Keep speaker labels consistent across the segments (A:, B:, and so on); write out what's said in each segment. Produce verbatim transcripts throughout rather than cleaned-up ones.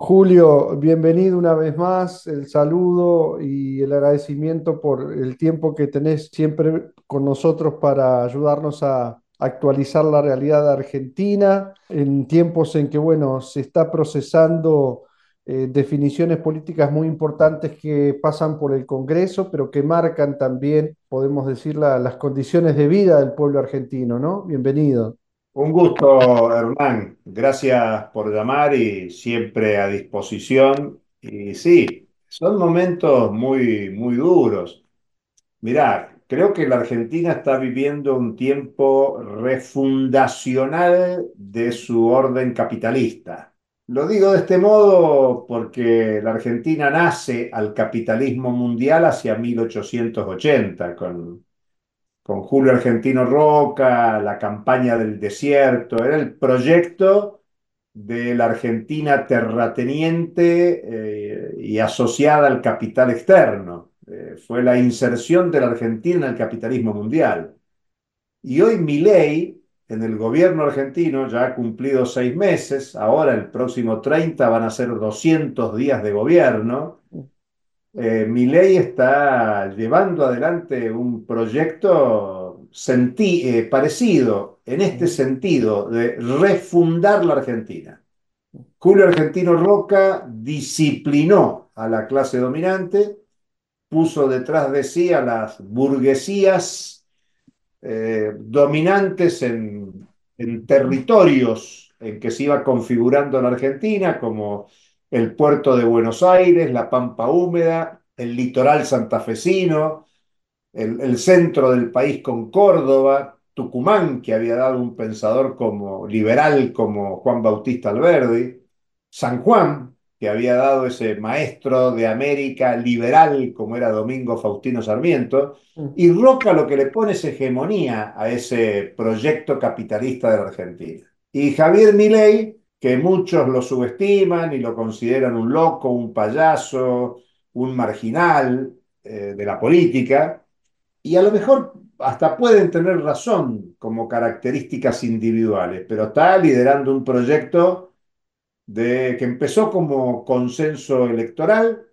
A: Julio, bienvenido una vez más, el saludo y el agradecimiento por el tiempo que tenés siempre con nosotros para ayudarnos a actualizar la realidad de Argentina en tiempos en que, bueno, se está procesando eh, definiciones políticas muy importantes que pasan por el Congreso, pero que marcan también, podemos decir, la- las condiciones de vida del pueblo argentino, ¿no? Bienvenido.
B: Un gusto, Hernán. Gracias por llamar y siempre a disposición. Y sí, son momentos muy, muy duros. Mirá, creo que la Argentina está viviendo un tiempo refundacional de su orden capitalista. Lo digo de este modo porque la Argentina nace al capitalismo mundial hacia mil ochocientos ochenta, con con Julio Argentino Roca, la campaña del desierto, era el proyecto de la Argentina terrateniente eh, y asociada al capital externo. Eh, fue la inserción de la Argentina en el capitalismo mundial. Y hoy Milei, en el gobierno argentino, ya ha cumplido seis meses, ahora el próximo treinta van a ser doscientos días de gobierno. Eh, Milei está llevando adelante un proyecto senti- eh, parecido en este sentido de refundar la Argentina. Julio Argentino Roca disciplinó a la clase dominante, puso detrás de sí a las burguesías eh, dominantes en, en territorios en que se iba configurando la Argentina, como el puerto de Buenos Aires, la Pampa Húmeda, el litoral santafesino, el, el centro del país con Córdoba, Tucumán, que había dado un pensador como liberal como Juan Bautista Alberdi, San Juan, que había dado ese maestro de América liberal como era Domingo Faustino Sarmiento, y Roca lo que le pone es hegemonía a ese proyecto capitalista de la Argentina. Y Javier Milei, que muchos lo subestiman y lo consideran un loco, un payaso, un marginal eh, de la política, y a lo mejor hasta pueden tener razón como características individuales, pero está liderando un proyecto de, que empezó como consenso electoral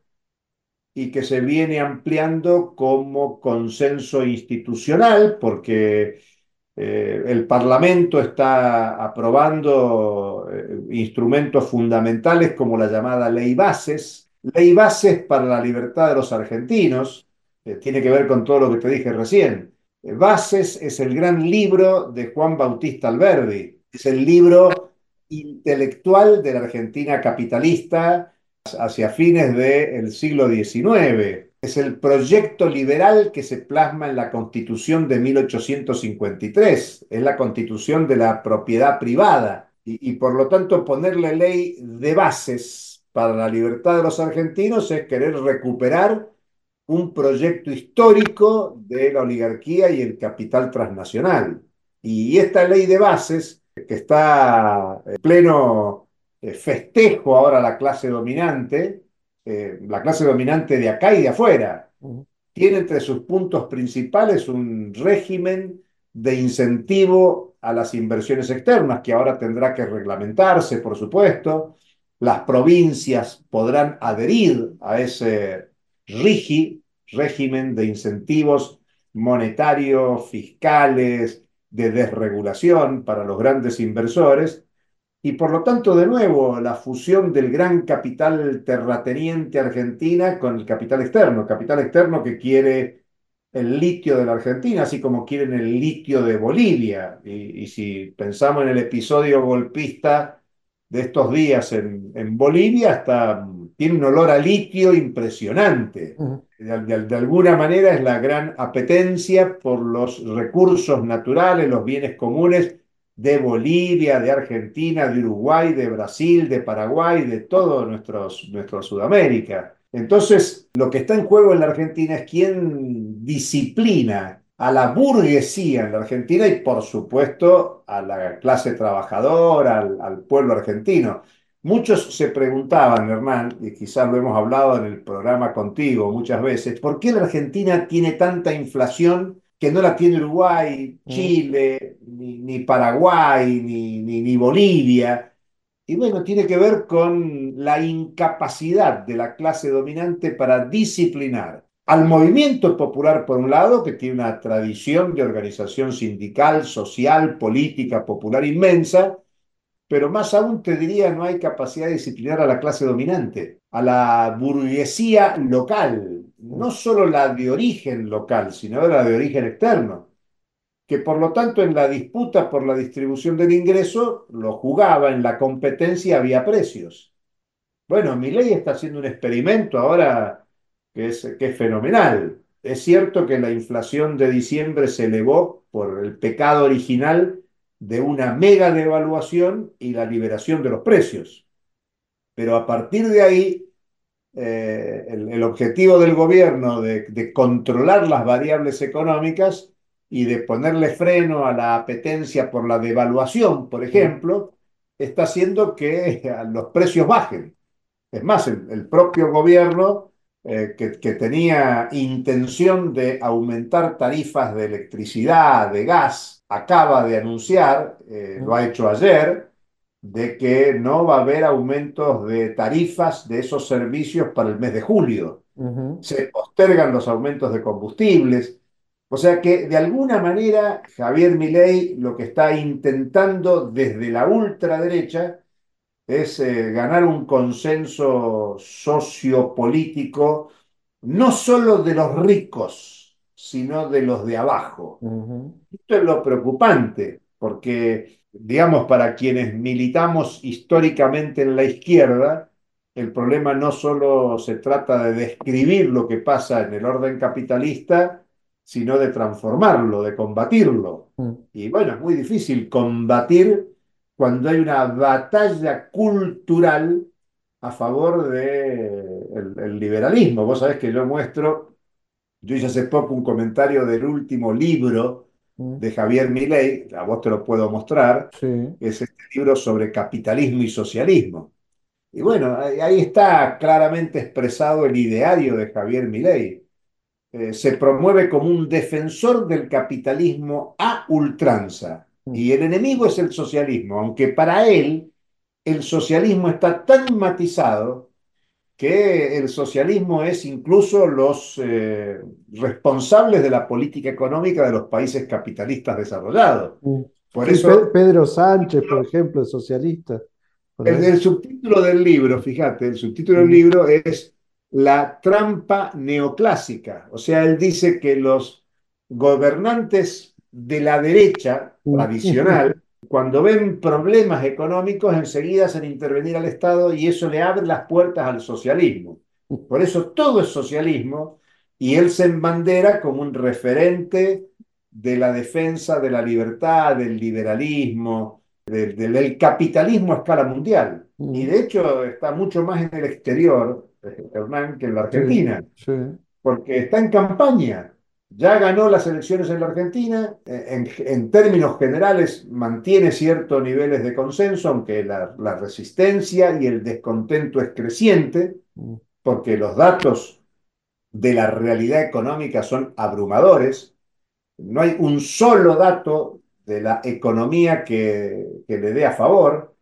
B: y que se viene ampliando como consenso institucional, porque eh, el Parlamento está aprobando eh, instrumentos fundamentales como la llamada Ley Bases, Ley Bases para la libertad de los argentinos, eh, tiene que ver con todo lo que te dije recién. Eh, Bases es el gran libro de Juan Bautista Alberdi, es el libro intelectual de la Argentina capitalista hacia fines del siglo diecinueve. Es el proyecto liberal que se plasma en la Constitución de mil ochocientos cincuenta y tres. Es la Constitución de la propiedad privada. Y, y por lo tanto ponerle ley de bases para la libertad de los argentinos es querer recuperar un proyecto histórico de la oligarquía y el capital transnacional. Y esta ley de bases, que está en pleno eh, festejo ahora la clase dominante, eh, la clase dominante de acá y de afuera, tiene entre sus puntos principales un régimen de incentivo a las inversiones externas, que ahora tendrá que reglamentarse, por supuesto. Las provincias podrán adherir a ese RIGI, régimen de incentivos monetarios, fiscales, de desregulación para los grandes inversores, y por lo tanto, de nuevo, la fusión del gran capital terrateniente argentina con el capital externo, capital externo que quiere el litio de la Argentina, así como quieren el litio de Bolivia. Y, y si pensamos en el episodio golpista de estos días en, en Bolivia, hasta tiene un olor a litio impresionante. De, de, de alguna manera es la gran apetencia por los recursos naturales, los bienes comunes de Bolivia, de Argentina, de Uruguay, de Brasil, de Paraguay, de todo nuestros, nuestro Sudamérica. Entonces, lo que está en juego en la Argentina es quién disciplina a la burguesía en la Argentina y, por supuesto, a la clase trabajadora, al, al pueblo argentino. Muchos se preguntaban, Hernán, y quizás lo hemos hablado en el programa contigo muchas veces, ¿por qué la Argentina tiene tanta inflación que no la tiene Uruguay, Chile, ni, ni Paraguay, ni, ni, ni Bolivia? Y bueno, tiene que ver con la incapacidad de la clase dominante para disciplinar al movimiento popular, por un lado, que tiene una tradición de organización sindical, social, política, popular inmensa, pero más aún te diría, no hay capacidad de disciplinar a la clase dominante, a la burguesía local, no solo la de origen local, sino la de origen externo, que por lo tanto en la disputa por la distribución del ingreso lo jugaba, en la competencia había precios. Bueno, Milei está haciendo un experimento ahora que es, que es fenomenal. Es cierto que la inflación de diciembre se elevó por el pecado original de una mega devaluación y la liberación de los precios. Pero a partir de ahí, eh, el, el, objetivo del gobierno de, de controlar las variables económicas y de ponerle freno a la apetencia por la devaluación, por ejemplo, está haciendo que los precios bajen. Es más, el, el propio gobierno eh, que, que, tenía intención de aumentar tarifas de electricidad, de gas, acaba de anunciar, eh, lo ha hecho ayer, de que no va a haber aumentos de tarifas de esos servicios para el mes de julio.
A: Ujú,
B: Se postergan los aumentos de combustibles. O sea que de alguna manera Javier Milei lo que está intentando desde la ultraderecha es eh, ganar un consenso sociopolítico, no solo de los ricos, sino de los de abajo.
A: ujú,
B: Esto es lo preocupante, porque, digamos, para quienes militamos históricamente en la izquierda, el problema no solo se trata de describir lo que pasa en el orden capitalista, sino de transformarlo, de combatirlo.
A: ujú,
B: Y bueno, es muy difícil combatir cuando hay una batalla cultural a favor del de el liberalismo. Vos sabés que yo muestro, yo hice hace poco un comentario del último libro
A: ujú.
B: de Javier Milei, a vos te lo puedo mostrar,
A: Sí.
B: es este libro sobre capitalismo y socialismo. Y bueno, ahí, ahí está claramente expresado el ideario de Javier Milei. Eh, se promueve como un defensor del capitalismo a ultranza.
A: Mm,
B: Y el enemigo es el socialismo, aunque para él el socialismo está tan matizado que el socialismo es incluso los eh, responsables de la política económica de los países capitalistas desarrollados.
A: mm.
B: Por
A: Sí, Pe-
B: eso,
A: Pedro Sánchez, por ejemplo, es socialista.
B: el,
A: ¿Verdad?
B: el subtítulo del libro, fíjate, el subtítulo del
A: Mm,
B: libro es La trampa neoclásica. O sea, él dice que los gobernantes de la derecha
A: mm.
B: tradicional, cuando ven problemas económicos, enseguida hacen intervenir al Estado y eso le abre las puertas al socialismo. Por eso todo es socialismo y él se embandera como un referente de la defensa de la libertad, del liberalismo, del, del capitalismo a escala mundial. Y
A: Mm,
B: de hecho está mucho más en el exterior, eh, Hernán, que en la
A: sí,
B: Argentina,
A: sí.
B: porque está en campaña. Ya ganó las elecciones en la Argentina, eh, en, en términos generales mantiene ciertos niveles de consenso, aunque la, la resistencia y el descontento es creciente,
A: Mm,
B: porque los datos de la realidad económica son abrumadores. No hay un solo dato de la economía que, que le dé a favor.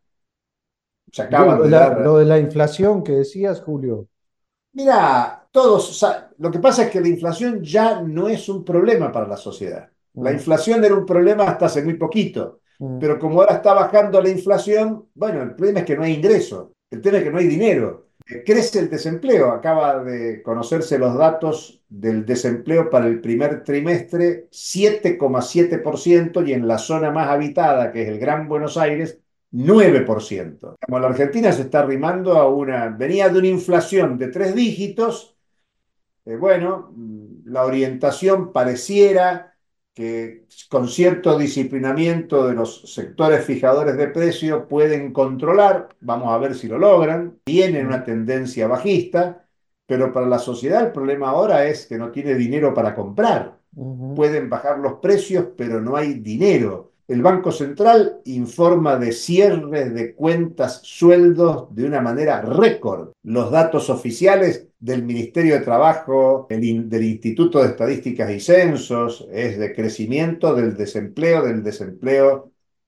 B: Se
A: Lo,
B: acaban
A: lo de
B: de
A: la,
B: dar.
A: lo de la inflación que decías, Julio.
B: Mira, todos, o sea, lo que pasa es que la inflación ya no es un problema para la sociedad. La
A: Mm,
B: inflación era un problema hasta hace muy poquito,
A: mm,
B: pero como ahora está bajando la inflación, bueno, el problema es que no hay ingreso, el tema es que no hay dinero. Eh, Crece el desempleo, acaba de conocerse los datos del desempleo para el primer trimestre, siete coma siete por ciento y en la zona más habitada, que es el Gran Buenos Aires, nueve por ciento. Como la Argentina se está arrimando a una, venía de una inflación de tres dígitos, eh, bueno, la orientación pareciera que con cierto disciplinamiento de los sectores fijadores de precio pueden controlar, vamos a ver si lo logran, tienen una
A: mm,
B: tendencia bajista, pero para la sociedad el problema ahora es que no tiene dinero para comprar.
A: ujú,
B: Pueden bajar los precios, pero no hay dinero. El Banco Central informa de cierres de cuentas, sueldos de una manera récord. Los datos oficiales del Ministerio de Trabajo, el, del Instituto de Estadísticas y Censos, es de crecimiento del desempleo, del desempleo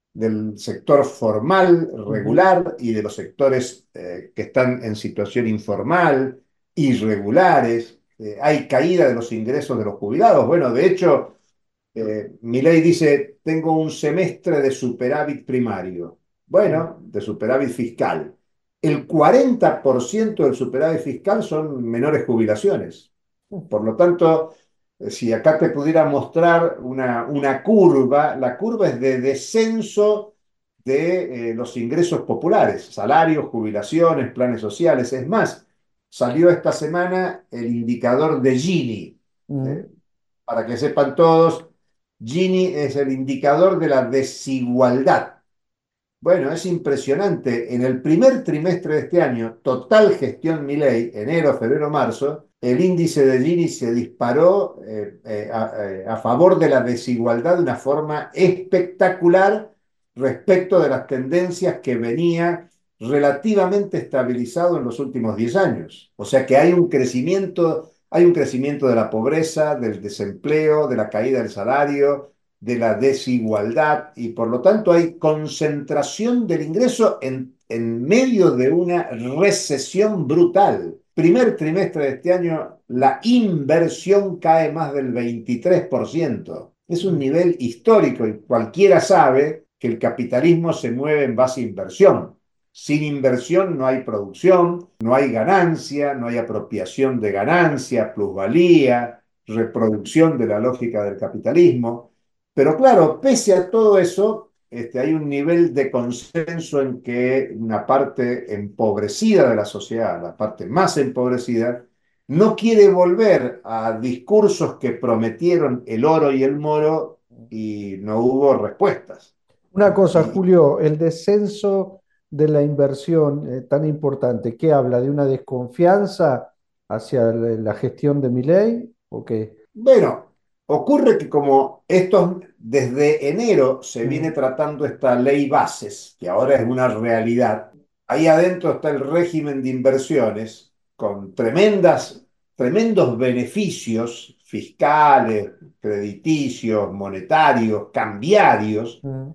B: del sector formal,
A: ujú,
B: regular, y de los sectores eh, que están en situación informal, irregulares. Eh, hay caída de los ingresos de los jubilados. Bueno, de hecho, eh, Milei dice, tengo un semestre de superávit primario.
A: mm,
B: Bueno, de superávit fiscal. El cuarenta por ciento del superávit fiscal son menores jubilaciones. Por lo tanto, eh, si acá te pudiera mostrar una, una curva, la curva es de descenso de eh, los ingresos populares, salarios, jubilaciones, planes sociales. Es más, salió esta semana el indicador de Gini.
A: mm,
B: Eh, para que sepan todos, Gini es el indicador de la desigualdad. Bueno, es impresionante. En el primer trimestre de este año, total gestión Milei, enero, febrero, marzo, el índice de Gini se disparó eh, eh, a, eh, a favor de la desigualdad de una forma espectacular respecto de las tendencias que venía relativamente estabilizado en los últimos diez años. O sea que hay un crecimiento, hay un crecimiento de la pobreza, del desempleo, de la caída del salario, de la desigualdad, y por lo tanto hay concentración del ingreso en, en medio de una recesión brutal. Primer trimestre de este año, la inversión cae más del veintitrés por ciento. Es un
A: mm,
B: nivel histórico y cualquiera sabe que el capitalismo se mueve en base a inversión. Sin inversión no hay producción, no hay ganancia, no hay apropiación de ganancia, plusvalía, reproducción de la lógica del capitalismo. Pero claro, pese a todo eso, este, hay un nivel de consenso en que una parte empobrecida de la sociedad, la parte más empobrecida, no quiere volver a discursos que prometieron el oro y el moro
A: mm.
B: y no hubo respuestas.
A: Una cosa,
B: Y,
A: Julio, el descenso de la inversión eh, tan importante, ¿qué habla? ¿De una desconfianza hacia la la gestión de Milei? ¿O qué?
B: Bueno, ocurre que como estos, desde enero se viene
A: Mm,
B: tratando esta ley bases, que ahora es una realidad, ahí adentro está el régimen de inversiones con tremendas, tremendos beneficios fiscales, crediticios, monetarios, cambiarios,
A: mm,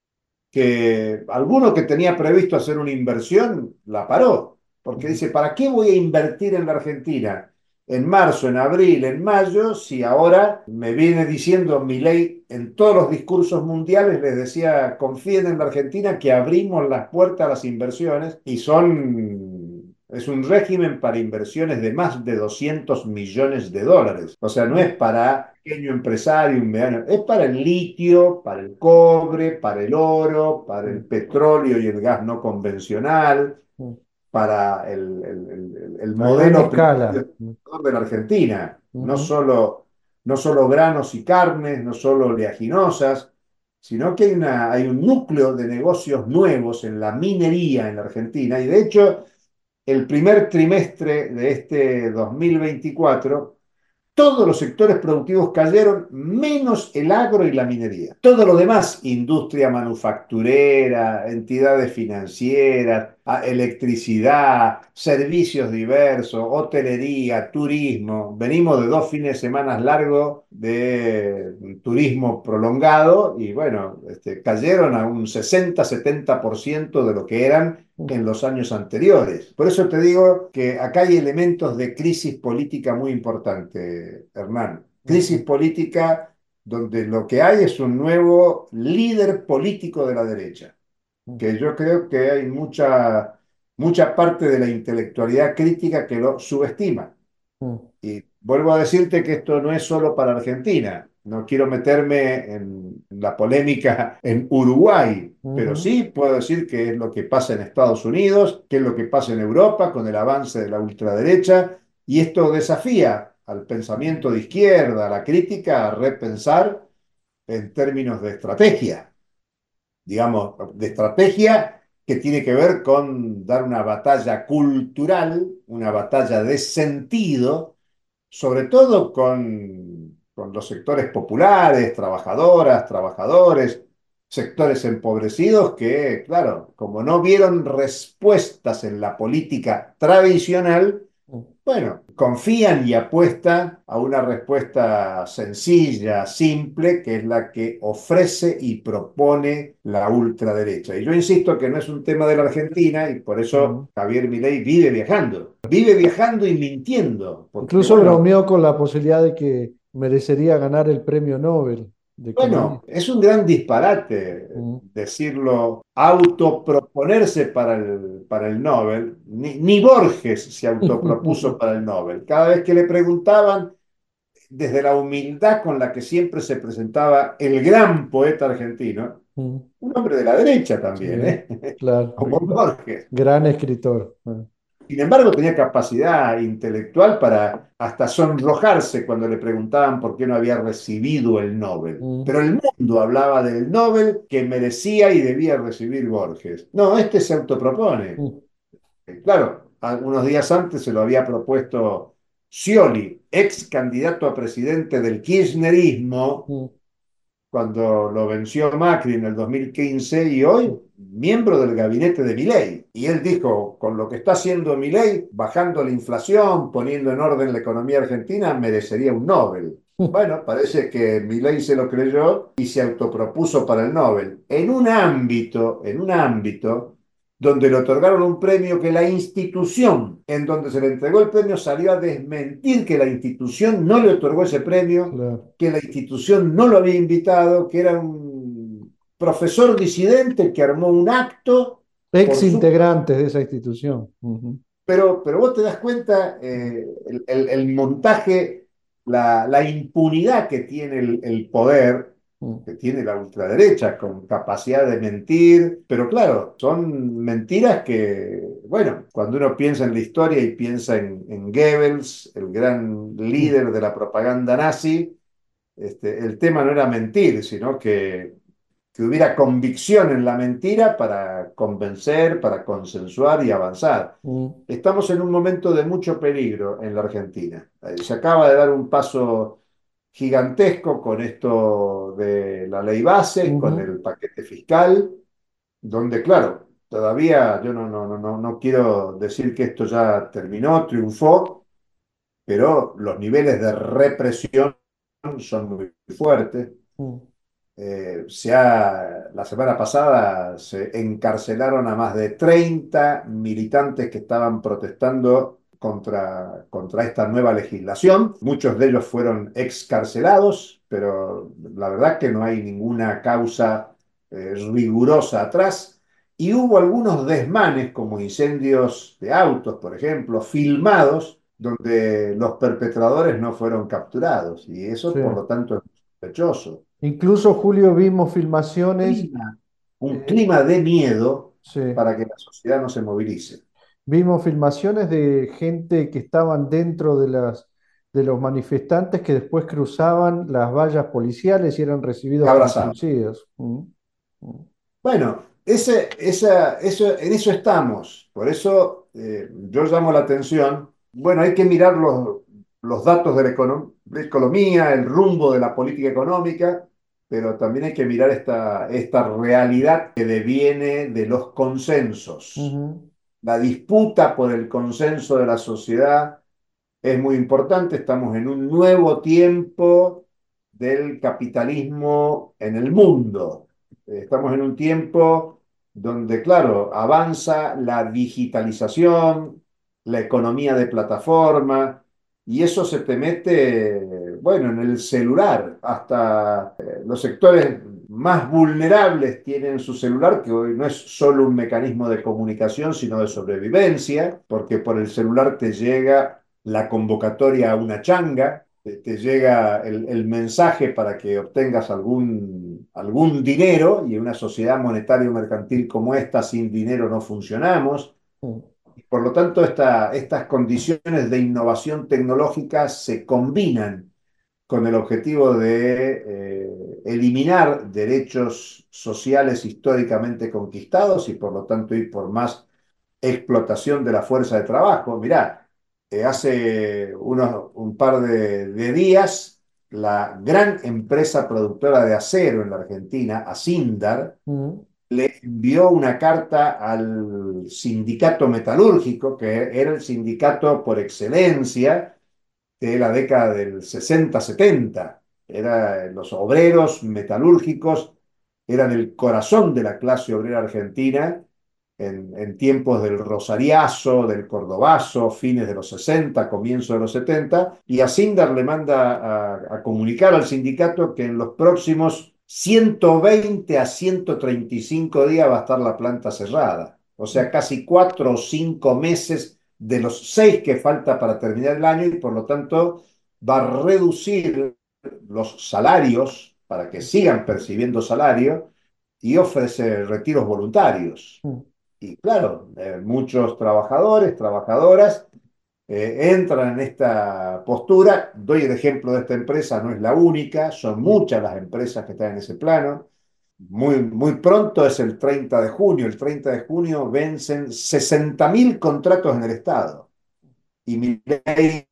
B: que alguno que tenía previsto hacer una inversión la paró, porque
A: mm,
B: dice, ¿para qué voy a invertir en la Argentina en marzo, en abril, en mayo, si ahora me viene diciendo Milei en todos los discursos mundiales, les decía, confíen en la Argentina que abrimos las puertas a las inversiones y son... Es un régimen para inversiones de más de doscientos millones de dólares. O sea, no es
A: mm,
B: para pequeño empresario, un mediano, es para el litio, para el cobre, para el oro, para el
A: mm,
B: petróleo y el gas no convencional,
A: mm.
B: para el, el- el- el
A: A gran
B: modelo
A: escala.
B: primario
A: Mm,
B: de la Argentina. No
A: ujú,
B: solo, no solo granos y carnes, no solo oleaginosas, sino que hay, una, hay un núcleo de negocios nuevos en la minería en la Argentina. Y de hecho, el primer trimestre de este dos mil veinticuatro, todos los sectores productivos cayeron, menos el agro y la minería. Todo lo demás, industria manufacturera, entidades financieras, electricidad, servicios diversos, hotelería, turismo. Venimos de dos fines de semana largos de turismo prolongado y bueno, este, cayeron a un sesenta setenta por ciento de lo que eran
A: mm,
B: en los años anteriores. Por eso te digo que acá hay elementos de crisis política muy importante, Hernán. Crisis
A: ujú,
B: política donde lo que hay es un nuevo líder político de la derecha,
A: mm,
B: que yo creo que hay mucha, mucha parte de la intelectualidad crítica que lo subestima.
A: mm,
B: Y vuelvo a decirte que esto no es solo para Argentina. No quiero meterme en la polémica en Uruguay, pero
A: ujú,
B: sí puedo decir que es lo que pasa en Estados Unidos, que es lo que pasa en Europa con el avance de la ultraderecha, y esto desafía al pensamiento de izquierda, a la crítica, a repensar en términos de estrategia, digamos, de estrategia que tiene que ver con dar una batalla cultural, una batalla de sentido sobre todo con, con los sectores populares, trabajadoras, trabajadores, sectores empobrecidos que, claro, como no vieron respuestas en la política tradicional, Bueno, confían y apuestan a una respuesta sencilla, simple, que es la que ofrece y propone la ultraderecha. Y yo insisto que no es un tema de la Argentina y por
A: Mm.
B: eso Javier Milei vive viajando. Vive viajando y mintiendo, porque
A: Incluso
B: bueno,
A: bromeó con la posibilidad de que merecería ganar el premio Nobel de economía.
B: bueno, es un gran disparate
A: Mm.
B: decirlo, autoproponerse para el, para el Nobel. Ni, ni Borges se autopropuso para el Nobel. Cada vez que le preguntaban, desde la humildad con la que siempre se presentaba el gran poeta argentino,
A: Mm.
B: un hombre de la derecha
A: Sí,
B: también, ¿eh?
A: claro.
B: Como Borges.
A: Gran escritor. Ah.
B: Sin embargo, tenía capacidad intelectual para hasta sonrojarse cuando le preguntaban por qué no había recibido el Nobel.
A: Mm.
B: Pero el mundo hablaba del Nobel que merecía y debía recibir Borges. No, este se autopropone.
A: Mm.
B: Eh, Claro, algunos días antes se lo había propuesto Scioli, ex candidato a presidente del kirchnerismo,
A: Mm.
B: cuando lo venció Macri en el dos mil quince y hoy miembro del gabinete de Milei. Y él dijo, con lo que está haciendo Milei, bajando la inflación, poniendo en orden la economía argentina, merecería un Nobel.
A: Mm.
B: Bueno, parece que Milei se lo creyó y se autopropuso para el Nobel. En un ámbito, en un ámbito donde le otorgaron un premio que la institución en donde se le entregó el premio salió a desmentir que la institución no le otorgó ese premio,
A: Claro.
B: que la institución no lo había invitado, que era un profesor disidente que armó un acto
A: Ex
B: por su...
A: integrantes de esa institución. Ujú.
B: Pero, pero vos te das cuenta,
A: Mm.
B: eh, el, el- el montaje, la, la impunidad que tiene el, el poder,
A: Mm.
B: que tiene la ultraderecha, con capacidad de mentir, pero claro, son mentiras que, bueno, cuando uno piensa en la historia y piensa en, en Goebbels, el gran
A: Mm.
B: líder de la propaganda nazi, este, el tema no era mentir, sino que, que hubiera convicción en la mentira para convencer, para consensuar y avanzar.
A: Mm.
B: Estamos en un momento de mucho peligro en la Argentina. Eh, Se acaba de dar un paso gigantesco con esto de la ley base, con
A: Ujú.
B: el paquete fiscal, donde, claro, todavía yo no, no, no, no no quiero decir que esto ya terminó, triunfó, pero los niveles de represión son muy fuertes.
A: Mm.
B: Eh, se ha, la semana pasada se encarcelaron a más de treinta militantes que estaban protestando contra, contra esta nueva legislación. Muchos de ellos fueron excarcelados, pero la verdad que no hay ninguna causa eh, rigurosa atrás. Y hubo algunos desmanes, como incendios de autos, por ejemplo, filmados, donde los perpetradores no fueron capturados. Y
A: Sí.
B: eso, por lo tanto, es sospechoso.
A: Incluso, Julio, vimos filmaciones,
B: Clima, un
A: eh,
B: clima de miedo
A: sí,
B: para que la sociedad no se movilice.
A: vimos filmaciones de gente que estaban dentro de las, de los manifestantes que después cruzaban las vallas policiales y eran recibidos con
B: Abrazado.
A: fusiles. Mm. Mm.
B: Bueno, ese, esa, eso, en eso estamos. Por eso eh, yo llamo la atención. Bueno, hay que mirar los, los datos de la, econo- de economía, el rumbo de la política económica, pero también hay que mirar esta, esta realidad que deviene de los consensos.
A: Ujú.
B: La disputa por el consenso de la sociedad es muy importante. Estamos en un nuevo tiempo del capitalismo en el mundo. Estamos en un tiempo donde, claro, avanza la digitalización, la economía de plataforma, y eso se te mete, bueno, en el celular. Hasta eh, los sectores más vulnerables tienen su celular, que hoy no es solo un mecanismo de comunicación, sino de sobrevivencia, porque por el celular te llega la convocatoria a una changa, te, te llega el, el, mensaje para que obtengas algún, algún dinero, y en una sociedad monetaria mercantil como esta, sin dinero no funcionamos.
A: Mm.
B: Por lo tanto, esta, estas condiciones de innovación tecnológica se combinan con el objetivo de eh, eliminar derechos sociales históricamente conquistados y por lo tanto ir por más explotación de la fuerza de trabajo. Mirá, eh, hace unos, un par de, de días, la gran empresa productora de acero en la Argentina, Asindar,
A: Mm.
B: le envió una carta al sindicato metalúrgico, que era el sindicato por excelencia de la década del sesenta setenta. Era, los obreros metalúrgicos eran el corazón de la clase obrera argentina en, en tiempos del Rosariazo, del Cordobazo, fines de los sesenta, comienzo de los setenta, y a Sindar le manda a, a comunicar al sindicato que en los próximos ciento veinte a ciento treinta y cinco días va a estar la planta cerrada. O sea, casi cuatro o cinco meses de los seis que falta para terminar el año, y por lo tanto va a reducir los salarios para que sigan percibiendo salario y ofrece retiros voluntarios.
A: Mm,
B: Y claro, eh, muchos trabajadores, trabajadoras, eh, entran en esta postura. Doy el ejemplo de esta empresa, no es la única, son
A: mm,
B: muchas las empresas que están en ese plano. Muy, muy pronto es el treinta de junio, el treinta de junio vencen sesenta mil contratos en el Estado. Y Milei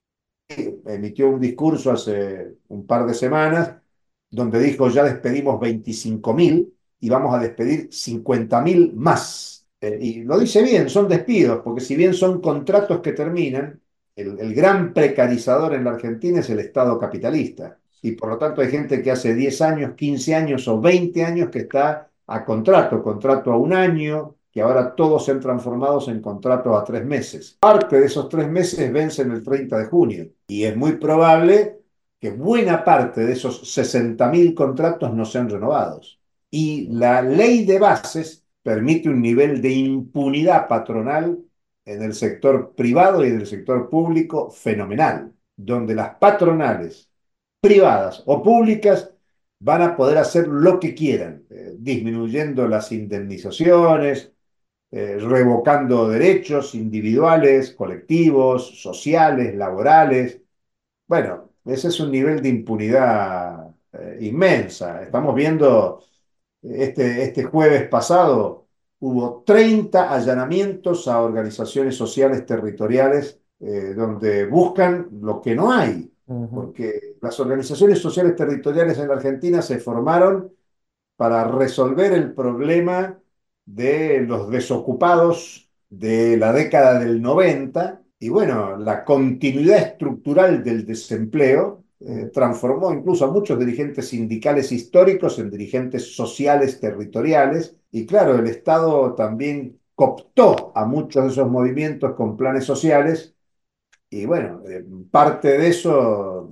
B: emitió un discurso hace un par de semanas donde dijo ya despedimos veinticinco mil y vamos a despedir cincuenta mil más. Eh, y lo dice bien, son despidos, porque si bien son contratos que terminan, el, el gran precarizador en la Argentina es el Estado capitalista. Y por lo tanto hay gente que hace diez años, quince años o veinte años que está a contrato, contrato a un año, que ahora todos se han transformado en contratos a tres meses. Parte de esos tres meses vencen el treinta de junio y es muy probable que buena parte de esos sesenta mil contratos no sean renovados. Y la ley de bases permite un nivel de impunidad patronal en el sector privado y en el sector público fenomenal, donde las patronales privadas o públicas van a poder hacer lo que quieran, eh, disminuyendo las indemnizaciones, eh, revocando derechos individuales, colectivos, sociales, laborales. Bueno, ese es un nivel de impunidad eh, inmensa. Estamos viendo, este, este jueves pasado, hubo treinta allanamientos a organizaciones sociales territoriales eh, donde buscan lo que no hay,
A: ujú,
B: porque las organizaciones sociales territoriales en la Argentina se formaron para resolver el problema de los desocupados de la década del noventa. Y bueno, la continuidad estructural del desempleo
A: mm,
B: eh, transformó incluso a muchos dirigentes sindicales históricos en dirigentes sociales territoriales. Y claro, el Estado también cooptó a muchos de esos movimientos con planes sociales. Y bueno, eh, parte de eso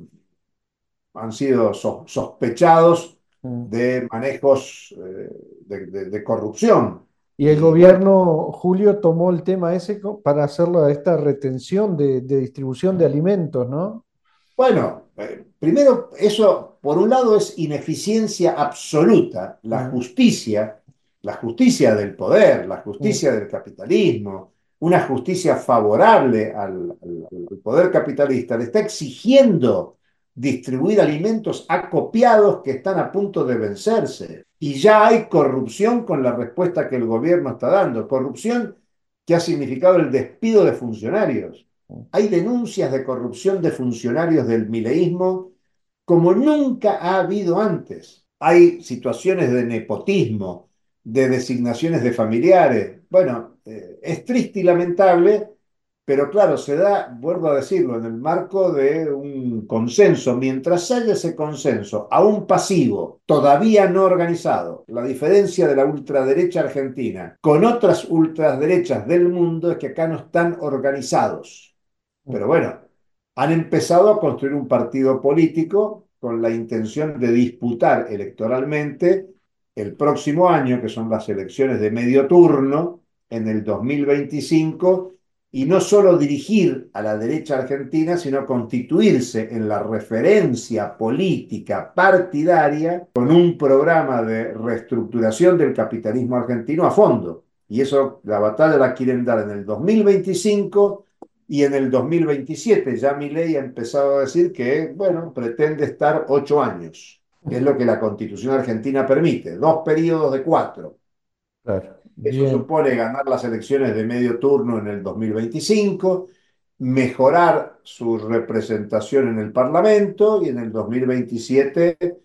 B: han sido so- sospechados
A: mm.
B: de manejos eh, de, de- de corrupción.
A: Y el
B: Y bueno,
A: gobierno, Julio, tomó el tema ese co- para hacerlo a esta retención de, de distribución de alimentos, ¿no?
B: Bueno, eh, primero, eso por un lado es ineficiencia absoluta. La
A: Mm,
B: justicia, la justicia del poder, la
A: mm,
B: justicia del capitalismo, una justicia favorable al, al- al poder capitalista, le está exigiendo distribuir alimentos acopiados que están a punto de vencerse. Y ya hay corrupción con la respuesta que el gobierno está dando. Corrupción que ha significado el despido de funcionarios.
A: mm,
B: Hay denuncias de corrupción de funcionarios del mileísmo como nunca ha habido antes. Hay situaciones de nepotismo, de designaciones de familiares. Bueno, eh, es triste y lamentable, pero claro, se da, vuelvo a decirlo, en el marco de un consenso. Mientras haya ese consenso, aún pasivo, todavía no organizado, la diferencia de la ultraderecha argentina con otras ultraderechas del mundo es que acá no están organizados.
A: mm,
B: Pero bueno, han empezado a construir un partido político con la intención de disputar electoralmente el próximo año, que son las elecciones de medio turno, en el dos mil veinticinco, y no solo dirigir a la derecha argentina, sino constituirse en la referencia política partidaria con un programa de reestructuración del capitalismo argentino a fondo. Y eso, la batalla la quieren dar en el dos mil veinticinco y en el dos mil veintisiete ya Milei ha empezado a decir que, bueno, pretende estar ocho años, que es lo que la Constitución argentina permite, dos periodos de cuatro.
A: claro,
B: Eso
A: bien.
B: supone ganar las elecciones de medio turno en el dos mil veinticinco, mejorar su representación en el Parlamento y en el dos mil veintisiete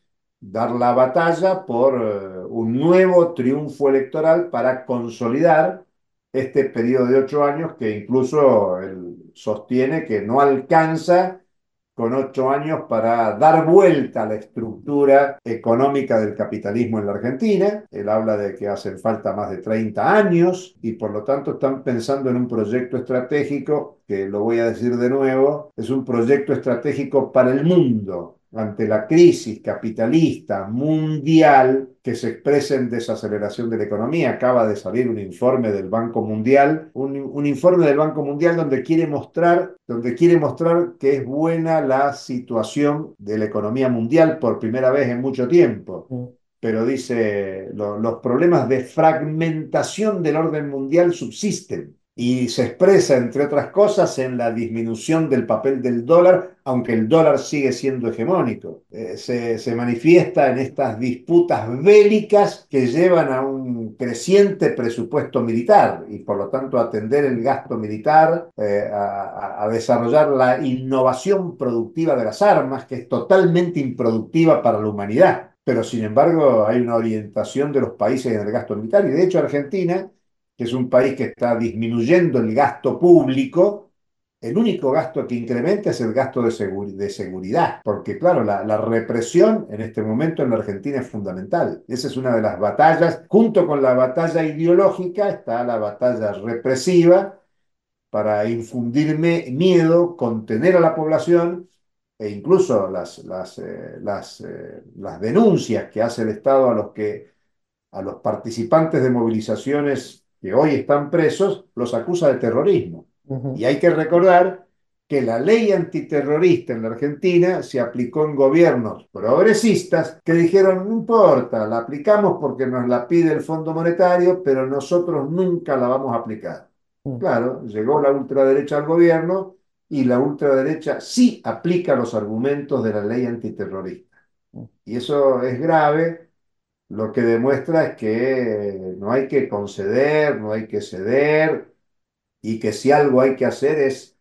B: dar la batalla por eh, un nuevo triunfo electoral para consolidar este periodo de ocho años que incluso él sostiene que no alcanza con ocho años para dar vuelta a la estructura económica del capitalismo en la Argentina. Él habla de que hacen falta más de treinta años y por lo tanto están pensando en un proyecto estratégico que, lo voy a decir de nuevo, es un proyecto estratégico para el mundo ante la crisis capitalista mundial que se expresa en desaceleración de la economía. Acaba de salir un informe del Banco Mundial, un, un informe del Banco Mundial donde quiere mostrar, donde quiere mostrar que es buena la situación de la economía mundial por primera vez en mucho tiempo.
A: mm,
B: Pero dice, lo, los problemas de fragmentación del orden mundial subsisten y se expresa, entre otras cosas, en la disminución del papel del dólar, aunque el dólar sigue siendo hegemónico. Eh, se, se manifiesta en estas disputas bélicas que llevan a un creciente presupuesto militar y, por lo tanto, a atender el gasto militar, eh, a, a desarrollar la innovación productiva de las armas, que es totalmente improductiva para la humanidad. Pero, sin embargo, hay una orientación de los países en el gasto militar y, de hecho, Argentina, que es un país que está disminuyendo el gasto público, el único gasto que incrementa es el gasto de, segur de seguridad, porque claro, la, la, represión en este momento en la Argentina es fundamental. Esa es una de las batallas, junto con la batalla ideológica está la batalla represiva para infundirme miedo, contener a la población e incluso las, las, eh, las, eh, las denuncias que hace el Estado a los que a los participantes de movilizaciones que hoy están presos, los acusa de terrorismo. Y
A: ujú,
B: hay que recordar que la ley antiterrorista en la Argentina se aplicó en gobiernos progresistas que dijeron, no importa, la aplicamos porque nos la pide el Fondo Monetario, pero nosotros nunca la vamos a aplicar.
A: mm,
B: Claro, llegó la ultraderecha al gobierno y la ultraderecha sí aplica los argumentos de la ley antiterrorista.
A: mm,
B: Y eso es grave, lo que demuestra es que no hay que conceder, no hay que ceder, y que si algo hay que hacer es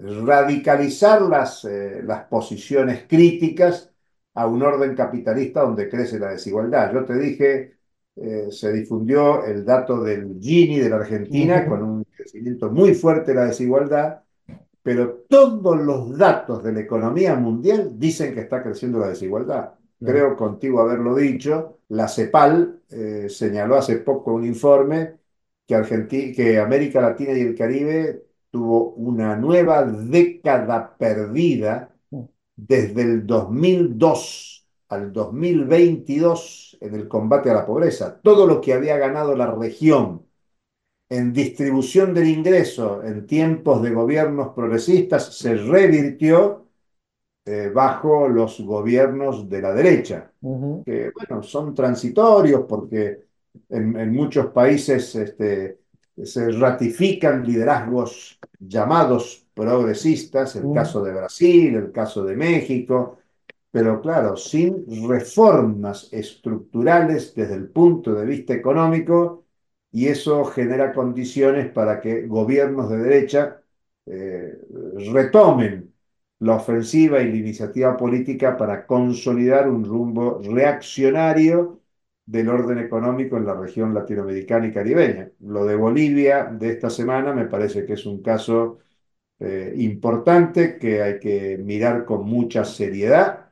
B: radicalizar las, eh, las posiciones críticas a un orden capitalista donde crece la desigualdad. Yo te dije, eh, se difundió el dato del Gini de la Argentina con
A: ujú,
B: un crecimiento muy fuerte de la desigualdad, pero todos los datos de la economía mundial dicen que está creciendo la desigualdad.
A: claro,
B: Creo contigo haberlo dicho, la CEPAL eh, señaló hace poco un informe que, Argentina, que América Latina y el Caribe tuvo una nueva década perdida
A: mm,
B: desde el dos mil dos al dos mil veintidós en el combate a la pobreza. Todo lo que había ganado la región en distribución del ingreso en tiempos de gobiernos progresistas se revirtió eh, bajo los gobiernos de la derecha,
A: ujú,
B: que bueno, son transitorios porque en, en muchos países este, se ratifican liderazgos llamados progresistas, el
A: mm,
B: caso de Brasil, el caso de México, pero claro, sin reformas estructurales desde el punto de vista económico, y eso genera condiciones para que gobiernos de derecha eh, retomen la ofensiva y la iniciativa política para consolidar un rumbo reaccionario del orden económico en la región latinoamericana y caribeña. Lo de Bolivia de esta semana me parece que es un caso eh, importante que hay que mirar con mucha seriedad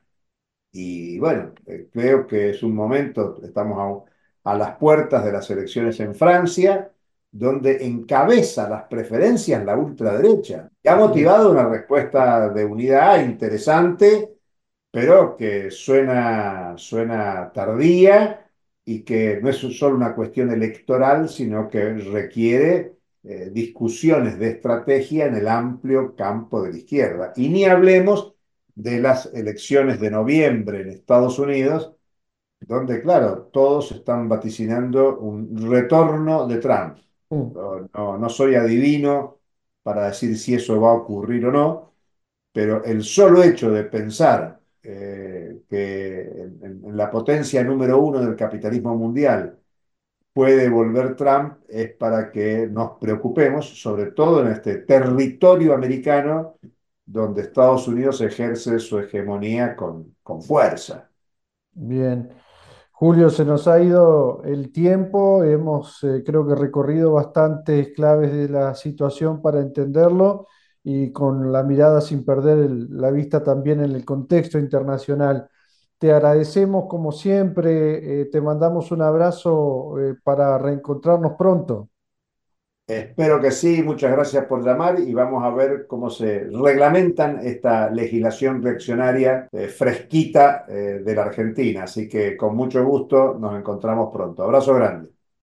B: y bueno, eh, creo que es un momento, estamos a, a las puertas de las elecciones en Francia, donde encabeza las preferencias la ultraderecha, que ha
A: sí,
B: motivado una respuesta de unidad interesante, pero que suena, suena tardía y que no es solo una cuestión electoral, sino que requiere eh, discusiones de estrategia en el amplio campo de la izquierda. Y ni hablemos de las elecciones de noviembre en Estados Unidos, donde, claro, todos están vaticinando un retorno de Trump.
A: mm,
B: No, no, no soy adivino para decir si eso va a ocurrir o no, pero el solo hecho de pensar eh, que en, en la potencia número uno del capitalismo mundial puede volver Trump es para que nos preocupemos, sobre todo en este territorio americano donde Estados Unidos ejerce su hegemonía con, con fuerza.
A: Bien. Julio, se nos ha ido el tiempo, hemos eh, creo que recorrido bastantes claves de la situación para entenderlo y con la mirada sin perder el- la vista también en el contexto internacional. Te agradecemos como siempre, eh, te mandamos un abrazo eh, para reencontrarnos pronto.
B: Espero que sí, muchas gracias por llamar y vamos a ver cómo se reglamentan esta legislación reaccionaria eh, fresquita eh, de la Argentina. Así que con mucho gusto nos encontramos pronto. Abrazo grande.